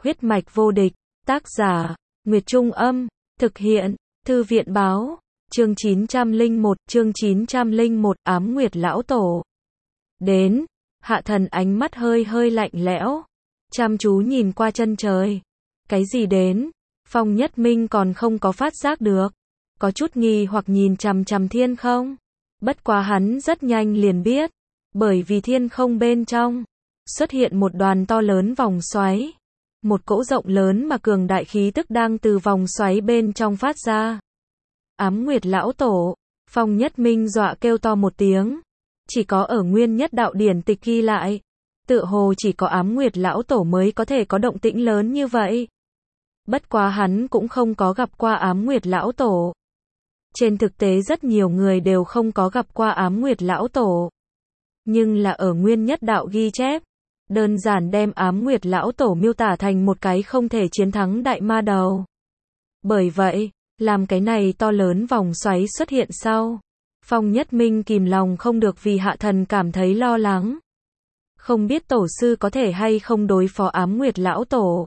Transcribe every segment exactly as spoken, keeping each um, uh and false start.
Huyết mạch vô địch, tác giả, Nguyệt Trung Âm, thực hiện, Thư viện Báo, chương chín trăm lẻ một, chương chín trăm lẻ một, Ám Nguyệt Lão Tổ. Đến, Hạ Thần ánh mắt hơi hơi lạnh lẽo, chăm chú nhìn qua chân trời. Cái gì đến? Phong Nhất Minh còn không có phát giác được, có chút nghi hoặc nhìn chằm chằm thiên không. Bất quá hắn rất nhanh liền biết, bởi vì thiên không bên trong xuất hiện một đoàn to lớn vòng xoáy, một cỗ rộng lớn mà cường đại khí tức đang từ vòng xoáy bên trong phát ra. Ám Nguyệt Lão Tổ, Phong Nhất Minh dọa kêu to một tiếng, chỉ có ở Nguyên Nhất Đạo điển tịch ghi lại, tựa hồ chỉ có Ám Nguyệt Lão Tổ mới có thể có động tĩnh lớn như vậy. Bất quá hắn cũng không có gặp qua Ám Nguyệt Lão Tổ. Trên thực tế rất nhiều người đều không có gặp qua Ám Nguyệt Lão Tổ. Nhưng là ở Nguyên Nhất Đạo ghi chép, đơn giản đem Ám Nguyệt Lão Tổ miêu tả thành một cái không thể chiến thắng đại ma đầu. Bởi vậy, làm cái này to lớn vòng xoáy xuất hiện sau, Phong Nhất Minh kìm lòng không được vì Hạ Thần cảm thấy lo lắng. Không biết tổ sư có thể hay không đối phó Ám Nguyệt Lão Tổ.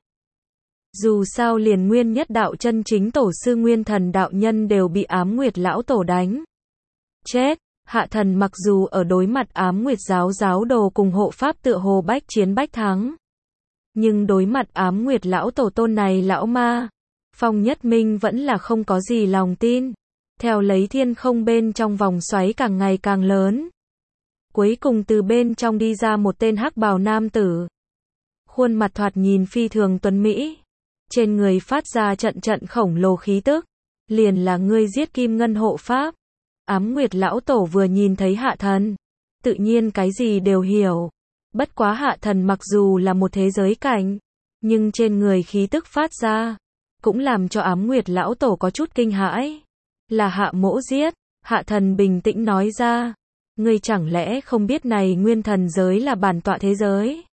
Dù sao liền Nguyên Nhất Đạo chân chính tổ sư Nguyên Thần đạo nhân đều bị Ám Nguyệt Lão Tổ đánh chết. Hạ Thần mặc dù ở đối mặt Ám Nguyệt giáo giáo đồ cùng hộ pháp tựa hồ bách chiến bách thắng, nhưng đối mặt Ám Nguyệt Lão Tổ tôn này lão ma, Phong Nhất Minh vẫn là không có gì lòng tin. Theo lấy thiên không bên trong vòng xoáy càng ngày càng lớn, cuối cùng từ bên trong đi ra một tên hắc bào nam tử. Khuôn mặt thoạt nhìn phi thường tuấn mỹ, trên người phát ra trận trận khổng lồ khí tức, liền là ngươi giết Kim Ngân hộ pháp. Ám Nguyệt Lão Tổ vừa nhìn thấy Hạ Thần, tự nhiên cái gì đều hiểu. Bất quá Hạ Thần mặc dù là một thế giới cảnh, nhưng trên người khí tức phát ra, cũng làm cho Ám Nguyệt Lão Tổ có chút kinh hãi. Là Hạ Mỗ giết. Hạ Thần bình tĩnh nói ra. Ngươi chẳng lẽ không biết này nguyên thần giới là bản tọa thế giới?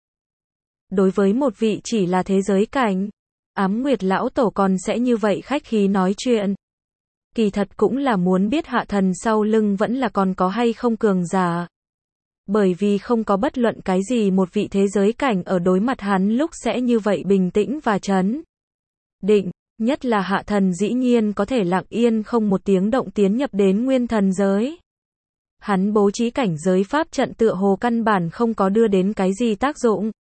Đối với một vị chỉ là thế giới cảnh, Ám Nguyệt Lão Tổ còn sẽ như vậy khách khí nói chuyện. Kỳ thật cũng là muốn biết Hạ Thần sau lưng vẫn là còn có hay không cường giả. Bởi vì không có bất luận cái gì một vị thế giới cảnh ở đối mặt hắn lúc sẽ như vậy bình tĩnh và trấn định. Nhất là Hạ Thần dĩ nhiên có thể lặng yên không một tiếng động tiến nhập đến nguyên thần giới. Hắn bố trí cảnh giới pháp trận tựa hồ căn bản không có đưa đến cái gì tác dụng.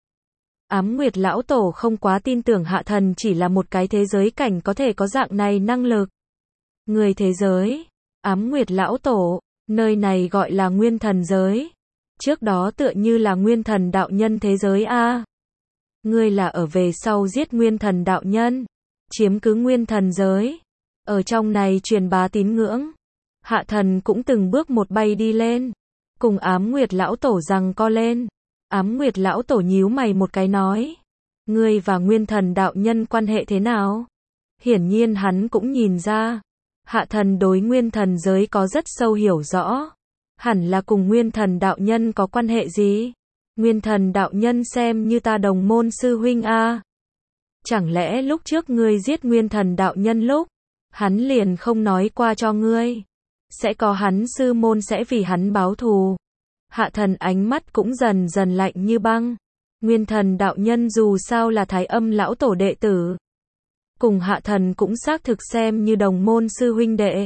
Ám Nguyệt Lão Tổ không quá tin tưởng Hạ Thần chỉ là một cái thế giới cảnh có thể có dạng này năng lực. Người thế giới, Ám Nguyệt Lão Tổ, nơi này gọi là nguyên thần giới. Trước đó tựa như là nguyên thần đạo nhân thế giới a. Ngươi là ở về sau giết nguyên thần đạo nhân, chiếm cứ nguyên thần giới, ở trong này truyền bá tín ngưỡng. Hạ Thần cũng từng bước một bay đi lên, cùng Ám Nguyệt Lão Tổ giằng co lên. Ám Nguyệt Lão Tổ nhíu mày một cái nói, ngươi và nguyên thần đạo nhân quan hệ thế nào? Hiển nhiên hắn cũng nhìn ra, Hạ Thần đối nguyên thần giới có rất sâu hiểu rõ, hẳn là cùng nguyên thần đạo nhân có quan hệ gì? Nguyên thần đạo nhân xem như ta đồng môn sư huynh a. Chẳng lẽ lúc trước ngươi giết nguyên thần đạo nhân lúc, hắn liền không nói qua cho ngươi, sẽ có hắn sư môn sẽ vì hắn báo thù? Hạ Thần ánh mắt cũng dần dần lạnh như băng. Nguyên thần đạo nhân dù sao là Thái Âm Lão Tổ đệ tử, cùng Hạ Thần cũng xác thực xem như đồng môn sư huynh đệ.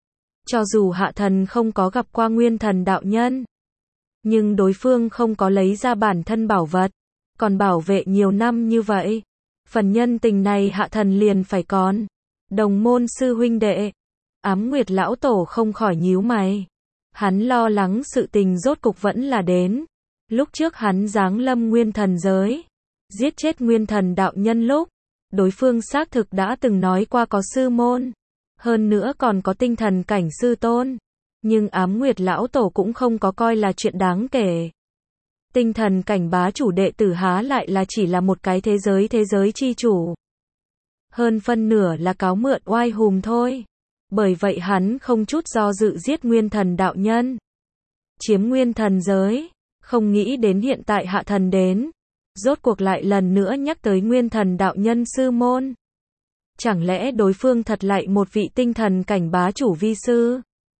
Cho dù Hạ Thần không có gặp qua nguyên thần đạo nhân, nhưng đối phương không có lấy ra bản thân bảo vật, còn bảo vệ nhiều năm như vậy, phần nhân tình này Hạ Thần liền phải còn. Đồng môn sư huynh đệ. Ám Nguyệt Lão Tổ không khỏi nhíu mày. Hắn lo lắng sự tình rốt cục vẫn là đến. Lúc trước hắn giáng lâm nguyên thần giới, giết chết nguyên thần đạo nhân lúc, đối phương xác thực đã từng nói qua có sư môn, hơn nữa còn có tinh thần cảnh sư tôn. Nhưng Ám Nguyệt Lão Tổ cũng không có coi là chuyện đáng kể. Tinh thần cảnh bá chủ đệ tử há lại là chỉ là một cái thế giới thế giới chi chủ. Hơn phân nửa là cáo mượn oai hùm thôi. Bởi vậy hắn không chút do dự giết nguyên thần đạo nhân, chiếm nguyên thần giới. Không nghĩ đến hiện tại Hạ Thần đến, rốt cuộc lại lần nữa nhắc tới nguyên thần đạo nhân sư môn. Chẳng lẽ đối phương thật lại một vị tinh thần cảnh bá chủ vi sư?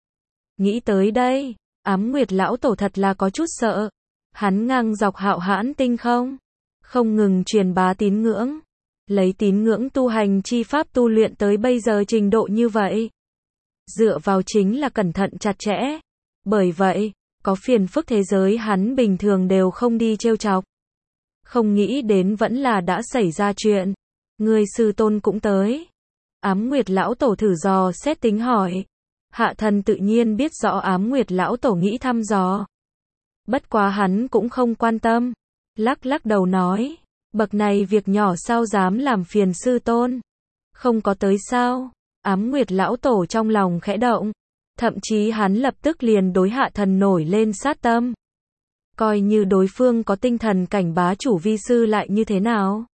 Nghĩ tới đây, Ám Nguyệt Lão Tổ thật là có chút sợ. Hắn ngang dọc Hạo Hãn tinh không, không ngừng truyền bá tín ngưỡng, lấy tín ngưỡng tu hành chi pháp tu luyện tới bây giờ trình độ như vậy. Dựa vào chính là cẩn thận chặt chẽ. Bởi vậy, có phiền phức thế giới hắn bình thường đều không đi trêu chọc. Không nghĩ đến vẫn là đã xảy ra chuyện. Người sư tôn cũng tới. Ám Nguyệt lão tổ thử dò xét tính hỏi. Hạ thần tự nhiên biết rõ Ám Nguyệt lão tổ nghĩ thăm dò. Bất quá hắn cũng không quan tâm. Lắc lắc đầu nói. Bậc này việc nhỏ sao dám làm phiền sư tôn. Không có tới sao. Ám Nguyệt lão tổ trong lòng khẽ động. Thậm chí hắn lập tức liền đối hạ thần nổi lên sát tâm. Coi như đối phương có tinh thần cảnh bá chủ vi sư lại như thế nào.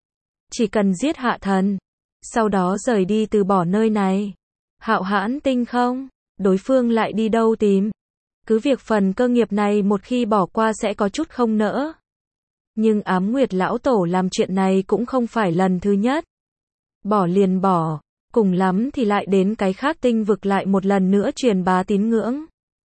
Chỉ cần giết hạ thần. Sau đó rời đi từ bỏ nơi này. Hạo Hãn Tinh không? Đối phương lại đi đâu tìm? Cứ việc phần cơ nghiệp này một khi bỏ qua sẽ có chút không nỡ. Nhưng Ám Nguyệt lão tổ làm chuyện này cũng không phải lần thứ nhất. Bỏ liền bỏ. Cùng lắm thì lại đến cái khác tinh vực lại một lần nữa truyền bá tín ngưỡng.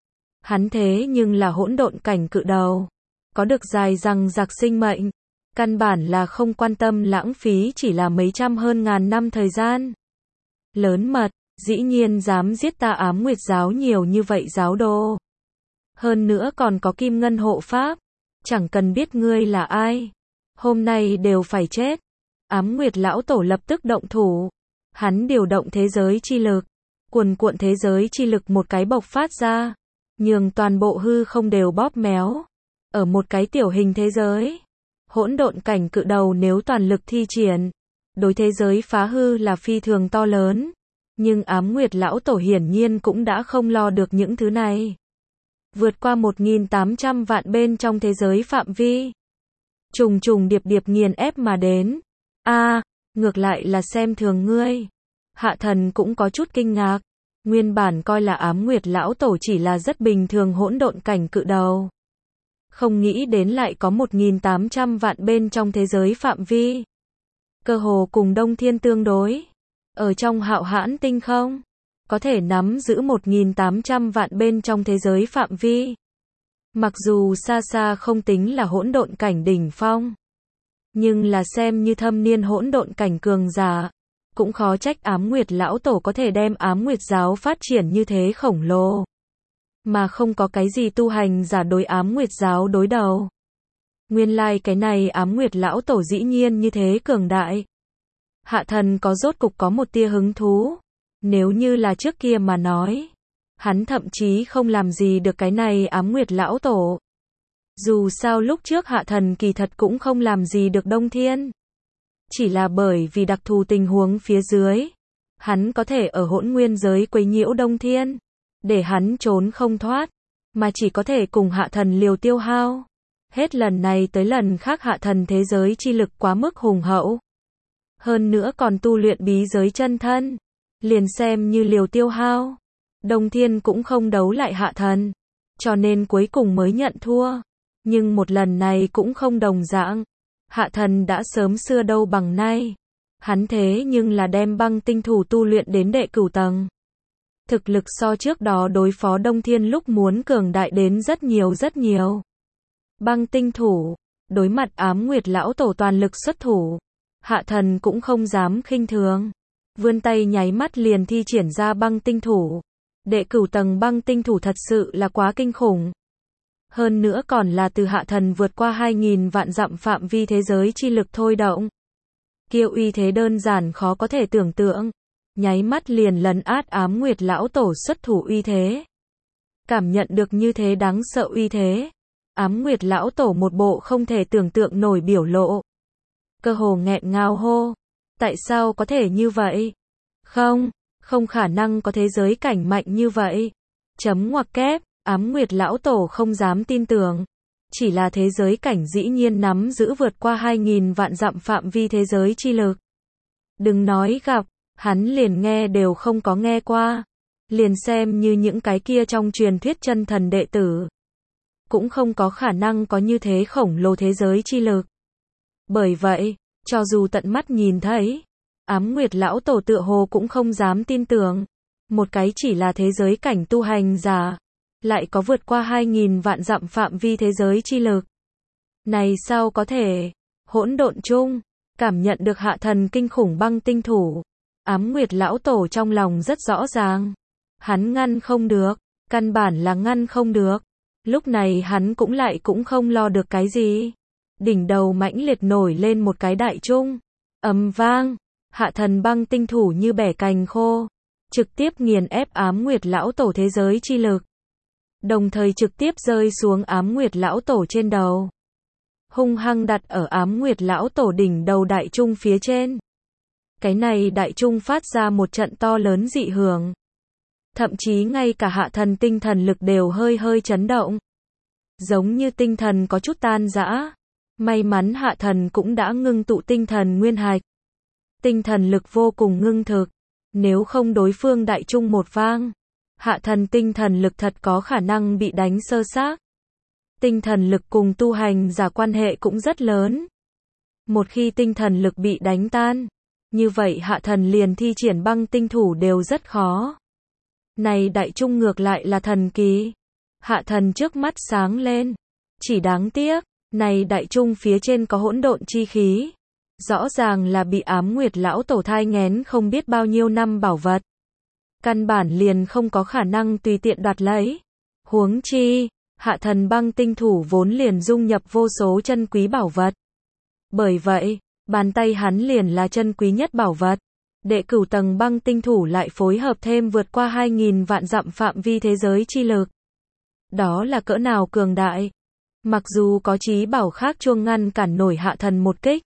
Hắn thế nhưng là hỗn độn cảnh cự đầu. Có được dài rằng giặc sinh mệnh. Căn bản là không quan tâm lãng phí chỉ là mấy trăm hơn ngàn năm thời gian. Lớn mật, dĩ nhiên dám giết ta Ám Nguyệt giáo nhiều như vậy giáo đồ. Hơn nữa còn có kim ngân hộ pháp. Chẳng cần biết ngươi là ai. Hôm nay đều phải chết. Ám Nguyệt lão tổ lập tức động thủ. Hắn điều động thế giới chi lực. Cuồn cuộn thế giới chi lực một cái bộc phát ra. Nhường toàn bộ hư không đều bóp méo. Ở một cái tiểu hình thế giới. Hỗn độn cảnh cự đầu nếu toàn lực thi triển. Đối thế giới phá hư là phi thường to lớn. Nhưng Ám Nguyệt lão tổ hiển nhiên cũng đã không lo được những thứ này. Vượt qua một nghìn tám trăm vạn bên trong thế giới phạm vi. Trùng trùng điệp điệp nghiền ép mà đến. A, à, ngược lại là xem thường ngươi. Hạ thần cũng có chút kinh ngạc. Nguyên bản coi là Ám Nguyệt lão tổ chỉ là rất bình thường hỗn độn cảnh cự đầu. Không nghĩ đến lại có một nghìn tám trăm vạn bên trong thế giới phạm vi. Cơ hồ cùng Đông Thiên tương đối. Ở trong Hạo Hãn Tinh không? Có thể nắm giữ một nghìn tám trăm vạn bên trong thế giới phạm vi. Mặc dù xa xa không tính là hỗn độn cảnh đỉnh phong. Nhưng là xem như thâm niên hỗn độn cảnh cường giả. Cũng khó trách Ám Nguyệt lão tổ có thể đem Ám Nguyệt giáo phát triển như thế khổng lồ. Mà không có cái gì tu hành giả đối Ám Nguyệt giáo đối đầu. Nguyên lai like cái này Ám Nguyệt lão tổ dĩ nhiên như thế cường đại. Hạ thần có rốt cục có một tia hứng thú. Nếu như là trước kia mà nói. Hắn thậm chí không làm gì được cái này Ám Nguyệt lão tổ. Dù sao lúc trước hạ thần kỳ thật cũng không làm gì được Đông Thiên. Chỉ là bởi vì đặc thù tình huống phía dưới. Hắn có thể ở hỗn nguyên giới quấy nhiễu Đông Thiên. Để hắn trốn không thoát. Mà chỉ có thể cùng hạ thần liều tiêu hao. Hết lần này tới lần khác hạ thần thế giới chi lực quá mức hùng hậu. Hơn nữa còn tu luyện bí giới chân thân. Liền xem như liều tiêu hao. Đông Thiên cũng không đấu lại hạ thần. Cho nên cuối cùng mới nhận thua. Nhưng một lần này cũng không đồng dạng. Hạ thần đã sớm xưa đâu bằng nay. Hắn thế nhưng là đem băng tinh thủ tu luyện đến đệ cửu tầng. Thực lực so trước đó đối phó Đông Thiên lúc muốn cường đại đến rất nhiều rất nhiều. Băng tinh thủ. Đối mặt Ám Nguyệt lão tổ toàn lực xuất thủ. Hạ thần cũng không dám khinh thường. Vươn tay nháy mắt liền thi triển ra băng tinh thủ. Đệ cửu tầng băng tinh thủ thật sự là quá kinh khủng. Hơn nữa còn là từ hạ thần vượt qua hai nghìn vạn dặm phạm vi thế giới chi lực thôi động. Kiêu uy thế đơn giản khó có thể tưởng tượng. Nháy mắt liền lấn át Ám Nguyệt lão tổ xuất thủ uy thế. Cảm nhận được như thế đáng sợ uy thế. Ám Nguyệt lão tổ một bộ không thể tưởng tượng nổi biểu lộ. Cơ hồ nghẹn ngào hô. Tại sao có thể như vậy? Không, không khả năng có thế giới cảnh mạnh như vậy. Chấm ngoặc kép, Ám Nguyệt lão tổ không dám tin tưởng. Chỉ là thế giới cảnh dĩ nhiên nắm giữ vượt qua hai nghìn vạn dặm phạm vi thế giới chi lực. Đừng nói gặp, hắn liền nghe đều không có nghe qua. Liền xem như những cái kia trong truyền thuyết chân thần đệ tử. Cũng không có khả năng có như thế khổng lồ thế giới chi lực. Bởi vậy, cho dù tận mắt nhìn thấy, Ám Nguyệt lão tổ tựa hồ cũng không dám tin tưởng. Một cái chỉ là thế giới cảnh tu hành giả, lại có vượt qua hai nghìn vạn dặm phạm vi thế giới chi lực. Này sao có thể? Hỗn độn chung, Cảm nhận được hạ thần kinh khủng băng tinh thủ. Ám Nguyệt lão tổ trong lòng rất rõ ràng. Hắn ngăn không được, căn bản là ngăn không được. Lúc này hắn cũng lại cũng không lo được cái gì. Đỉnh đầu mãnh liệt nổi lên một cái đại trung. Ầm vang, hạ thần băng tinh thủ như bẻ cành khô. Trực tiếp nghiền ép Ám Nguyệt lão tổ thế giới chi lực. Đồng thời trực tiếp rơi xuống Ám Nguyệt lão tổ trên đầu. Hung hăng đặt ở Ám Nguyệt lão tổ đỉnh đầu đại trung phía trên. Cái này đại trung phát ra một trận to lớn dị hưởng. Thậm chí ngay cả hạ thần tinh thần lực đều hơi hơi chấn động. Giống như tinh thần có chút tan rã. May mắn hạ thần cũng đã ngưng tụ tinh thần nguyên hạch. Tinh thần lực vô cùng ngưng thực. Nếu không đối phương đại trung một vang, hạ thần tinh thần lực thật có khả năng bị đánh sơ xác. Tinh thần lực cùng tu hành giả quan hệ cũng rất lớn. Một khi tinh thần lực bị đánh tan, như vậy hạ thần liền thi triển băng tinh thủ đều rất khó. Này đại trung ngược lại là thần kỳ. Hạ thần trước mắt sáng lên. Chỉ đáng tiếc, này đại trung phía trên có hỗn độn chi khí. Rõ ràng là bị Ám Nguyệt lão tổ thai nghén không biết bao nhiêu năm bảo vật. Căn bản liền không có khả năng tùy tiện đoạt lấy. Huống chi, hạ thần băng tinh thủ vốn liền dung nhập vô số chân quý bảo vật. Bởi vậy, bàn tay hắn liền là chân quý nhất bảo vật. Đệ cửu tầng băng tinh thủ lại phối hợp thêm vượt qua hai nghìn vạn dặm phạm vi thế giới chi lực. Đó là cỡ nào cường đại. Mặc dù có chí bảo khác chuông ngăn cản nổi hạ thần một kích.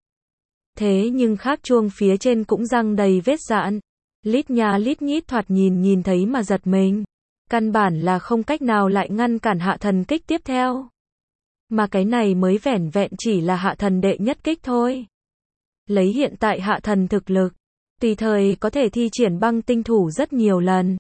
Thế nhưng khác chuông phía trên cũng răng đầy vết dạn. Lít nha lít nhít thoạt nhìn nhìn thấy mà giật mình. Căn bản là không cách nào lại ngăn cản hạ thần kích tiếp theo. Mà cái này mới vẻn vẹn chỉ là hạ thần đệ nhất kích thôi. Lấy hiện tại hạ thần thực lực, tùy thời có thể thi triển băng tinh thủ rất nhiều lần.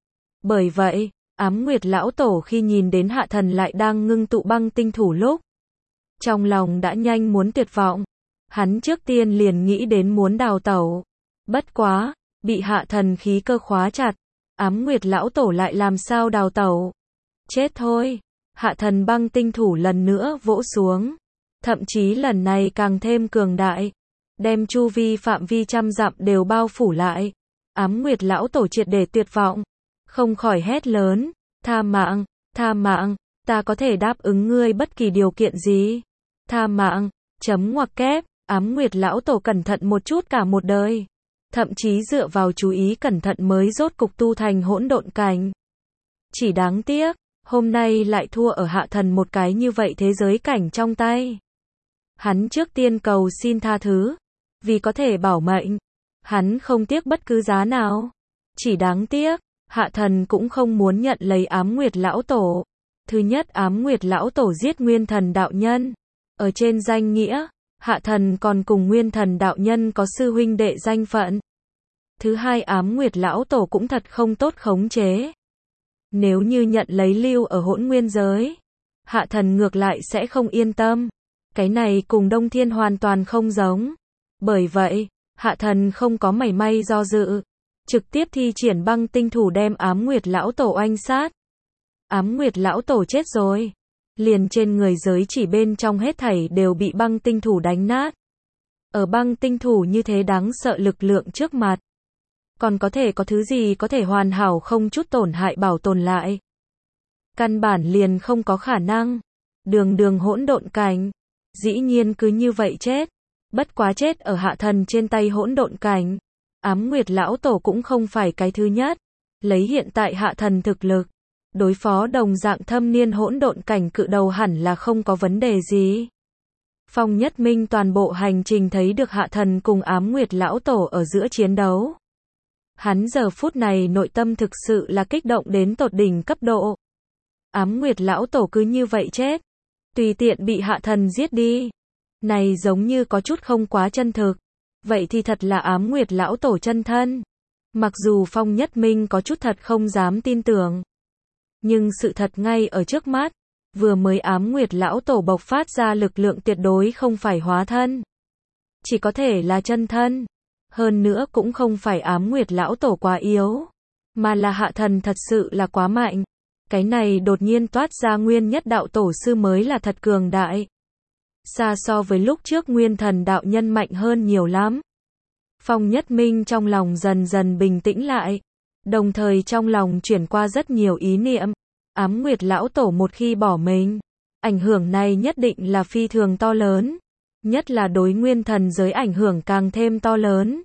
Bởi vậy, Ám Nguyệt lão tổ khi nhìn đến hạ thần lại đang ngưng tụ băng tinh thủ lúc, trong lòng đã nhanh muốn tuyệt vọng. Hắn trước tiên liền nghĩ đến muốn đào tẩu. Bất quá, bị hạ thần khí cơ khóa chặt. Ám Nguyệt lão tổ lại làm sao đào tẩu. Chết thôi. Hạ thần băng tinh thủ lần nữa vỗ xuống. Thậm chí lần này càng thêm cường đại. Đem chu vi phạm vi trăm dặm đều bao phủ lại. Ám Nguyệt lão tổ triệt để tuyệt vọng. Không khỏi hét lớn. Tha mạng, tha mạng, ta có thể đáp ứng ngươi bất kỳ điều kiện gì. Tha mạng, chấm ngoặc kép. Ám Nguyệt lão tổ cẩn thận một chút cả một đời. Thậm chí dựa vào chú ý cẩn thận mới rốt cục tu thành hỗn độn cảnh. Chỉ đáng tiếc, hôm nay lại thua ở hạ thần một cái như vậy thế giới cảnh trong tay. Hắn trước tiên cầu xin tha thứ. Vì có thể bảo mệnh. Hắn không tiếc bất cứ giá nào. Chỉ đáng tiếc, hạ thần cũng không muốn nhận lấy Ám Nguyệt lão tổ. Thứ nhất, Ám Nguyệt lão tổ giết Nguyên Thần đạo nhân. Ở trên danh nghĩa, hạ thần còn cùng Nguyên Thần đạo nhân có sư huynh đệ danh phận. Thứ hai, Ám Nguyệt lão tổ cũng thật không tốt khống chế. Nếu như nhận lấy lưu ở hỗn nguyên giới, hạ thần ngược lại sẽ không yên tâm. Cái này cùng Đông Thiên hoàn toàn không giống. Bởi vậy, hạ thần không có mảy may do dự. Trực tiếp thi triển băng tinh thủ đem Ám Nguyệt lão tổ oanh sát. Ám Nguyệt lão tổ chết rồi. Liền trên người giới chỉ bên trong hết thảy đều bị băng tinh thủ đánh nát. Ở băng tinh thủ như thế đáng sợ lực lượng trước mặt. Còn có thể có thứ gì có thể hoàn hảo không chút tổn hại bảo tồn lại. Căn bản liền không có khả năng. Đường đường hỗn độn cảnh. Dĩ nhiên cứ như vậy chết. Bất quá chết ở hạ thần trên tay hỗn độn cảnh. Ám Nguyệt lão tổ cũng không phải cái thứ nhất. Lấy hiện tại hạ thần thực lực. Đối phó đồng dạng thâm niên hỗn độn cảnh cự đầu hẳn là không có vấn đề gì. Phong Nhất Minh toàn bộ hành trình thấy được hạ thần cùng Ám Nguyệt lão tổ ở giữa chiến đấu. Hắn giờ phút này nội tâm thực sự là kích động đến tột đỉnh cấp độ. Ám Nguyệt lão tổ cứ như vậy chết. Tùy tiện bị hạ thần giết đi. Này giống như có chút không quá chân thực. Vậy thì thật là Ám Nguyệt lão tổ chân thân. Mặc dù Phong Nhất Minh có chút thật không dám tin tưởng. Nhưng sự thật ngay ở trước mắt. Vừa mới Ám Nguyệt lão tổ bộc phát ra lực lượng tuyệt đối không phải hóa thân. Chỉ có thể là chân thân. Hơn nữa cũng không phải Ám Nguyệt lão tổ quá yếu. Mà là hạ thần thật sự là quá mạnh. Cái này đột nhiên toát ra nguyên nhất đạo tổ sư mới là thật cường đại. xa so với lúc trước nguyên thần đạo nhân mạnh hơn nhiều lắm. Phong Nhất Minh trong lòng dần dần bình tĩnh lại, đồng thời trong lòng chuyển qua rất nhiều ý niệm. Ám Nguyệt Lão Tổ một khi bỏ mình, ảnh hưởng này nhất định là phi thường to lớn, nhất là đối nguyên thần giới ảnh hưởng càng thêm to lớn.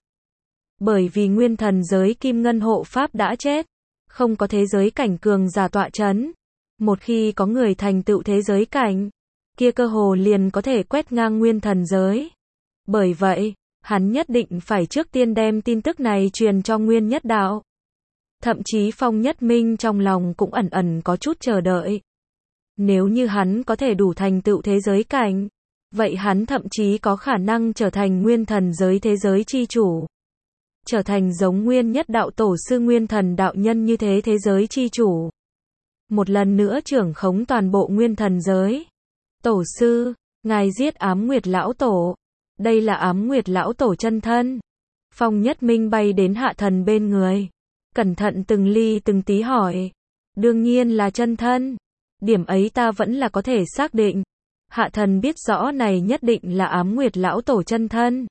Bởi vì nguyên thần giới Kim Ngân Hộ Pháp đã chết, không có thế giới cảnh cường giả tọa chấn. Một khi có người thành tựu thế giới cảnh, kia cơ hồ liền có thể quét ngang nguyên thần giới. Bởi vậy, hắn nhất định phải trước tiên đem tin tức này truyền cho Nguyên Nhất Đạo. Thậm chí Phong Nhất Minh trong lòng cũng ẩn ẩn có chút chờ đợi. Nếu như hắn có thể đủ thành tựu thế giới cảnh, vậy hắn thậm chí có khả năng trở thành nguyên thần giới thế giới chi chủ. Trở thành giống Nguyên Nhất Đạo Tổ sư Nguyên Thần Đạo Nhân như thế thế giới chi chủ. Một lần nữa trưởng khống toàn bộ nguyên thần giới. Tổ sư, ngài giết Ám Nguyệt Lão Tổ. Đây là Ám Nguyệt Lão Tổ chân thân. Phong Nhất Minh bay đến Hạ Thần bên người. Cẩn thận từng ly từng tí hỏi. Đương nhiên là chân thân. Điểm ấy ta vẫn là có thể xác định. Hạ Thần biết rõ này nhất định là Ám Nguyệt Lão Tổ chân thân.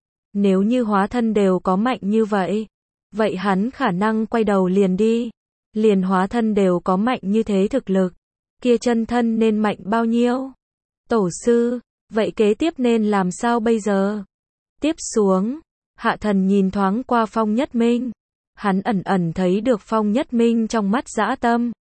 Nếu như hóa thân đều có mạnh như vậy, vậy hắn khả năng quay đầu liền đi. Liền hóa thân đều có mạnh như thế thực lực, kia chân thân nên mạnh bao nhiêu? Tổ sư, vậy kế tiếp nên làm sao bây giờ? Tiếp xuống, Hạ Thần nhìn thoáng qua Phong Nhất Minh. Hắn ẩn ẩn thấy được Phong Nhất Minh trong mắt dã tâm.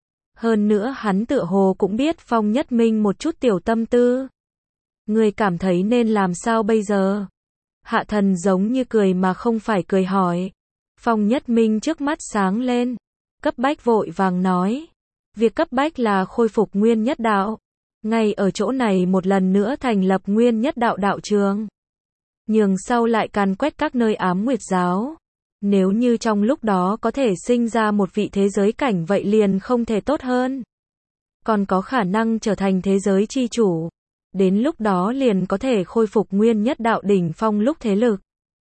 Hơn nữa hắn tựa hồ cũng biết Phong Nhất Minh một chút tiểu tâm tư. Người cảm thấy nên làm sao bây giờ? Hạ Thần giống như cười mà không phải cười hỏi. Phong Nhất Minh trước mắt sáng lên. Cấp bách vội vàng nói. Việc cấp bách là khôi phục Nguyên Nhất Đạo. Ngay ở chỗ này một lần nữa thành lập Nguyên Nhất Đạo đạo trường. Nhường sau lại càn quét các nơi Ám Nguyệt giáo. Nếu như trong lúc đó có thể sinh ra một vị thế giới cảnh vậy liền không thể tốt hơn. Còn có khả năng trở thành thế giới chi chủ. Đến lúc đó liền có thể khôi phục Nguyên Nhất Đạo đỉnh phong lúc thế lực.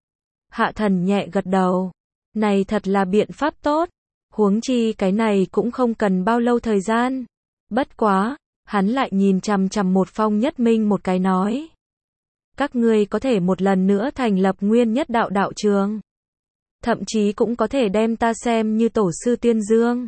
Hạ Thần nhẹ gật đầu. Này thật là biện pháp tốt. Huống chi cái này cũng không cần bao lâu thời gian. Bất quá, hắn lại nhìn chằm chằm một Phong Nhất Minh một cái nói. Các ngươi có thể một lần nữa thành lập Nguyên Nhất Đạo đạo trường. Thậm chí cũng có thể đem ta xem như tổ sư Tiên Dương.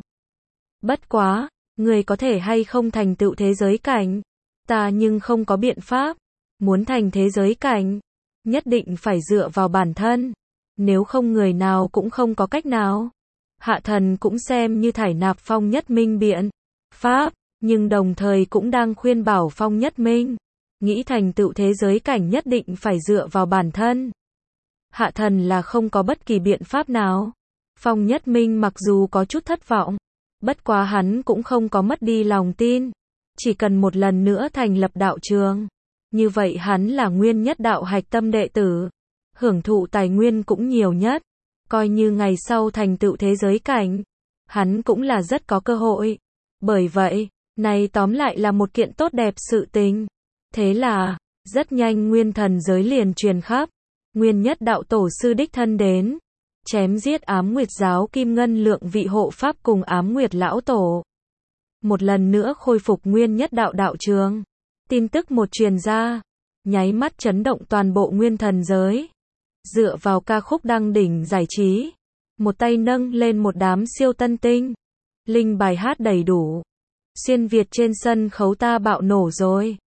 Bất quá, người có thể hay không thành tựu thế giới cảnh. Ta nhưng không có biện pháp. Muốn thành thế giới cảnh, nhất định phải dựa vào bản thân. Nếu không người nào cũng không có cách nào. Hạ Thần cũng xem như thải nạp Phong Nhất Minh biện pháp, nhưng đồng thời cũng đang khuyên bảo Phong Nhất Minh. Nghĩ thành tựu thế giới cảnh nhất định phải dựa vào bản thân. Hạ Thần là không có bất kỳ biện pháp nào. Phong Nhất Minh mặc dù có chút thất vọng, bất quá hắn cũng không có mất đi lòng tin. Chỉ cần một lần nữa thành lập đạo trường, như vậy hắn là Nguyên Nhất Đạo hạch tâm đệ tử, hưởng thụ tài nguyên cũng nhiều nhất. Coi như ngày sau thành tựu thế giới cảnh, hắn cũng là rất có cơ hội. Bởi vậy, này tóm lại là một kiện tốt đẹp sự tình. Thế là, rất nhanh nguyên thần giới liền truyền khắp. Nguyên Nhất Đạo Tổ sư đích thân đến, chém giết Ám Nguyệt giáo Kim Ngân lượng vị hộ pháp cùng Ám Nguyệt Lão Tổ. Một lần nữa khôi phục Nguyên Nhất Đạo đạo trường. Tin tức một truyền ra, nháy mắt chấn động toàn bộ nguyên thần giới. Dựa vào ca khúc đăng đỉnh giải trí, một tay nâng lên một đám siêu tân tinh. Linh bài hát đầy đủ. Xuyên Việt trên sân khấu ta bạo nổ rồi.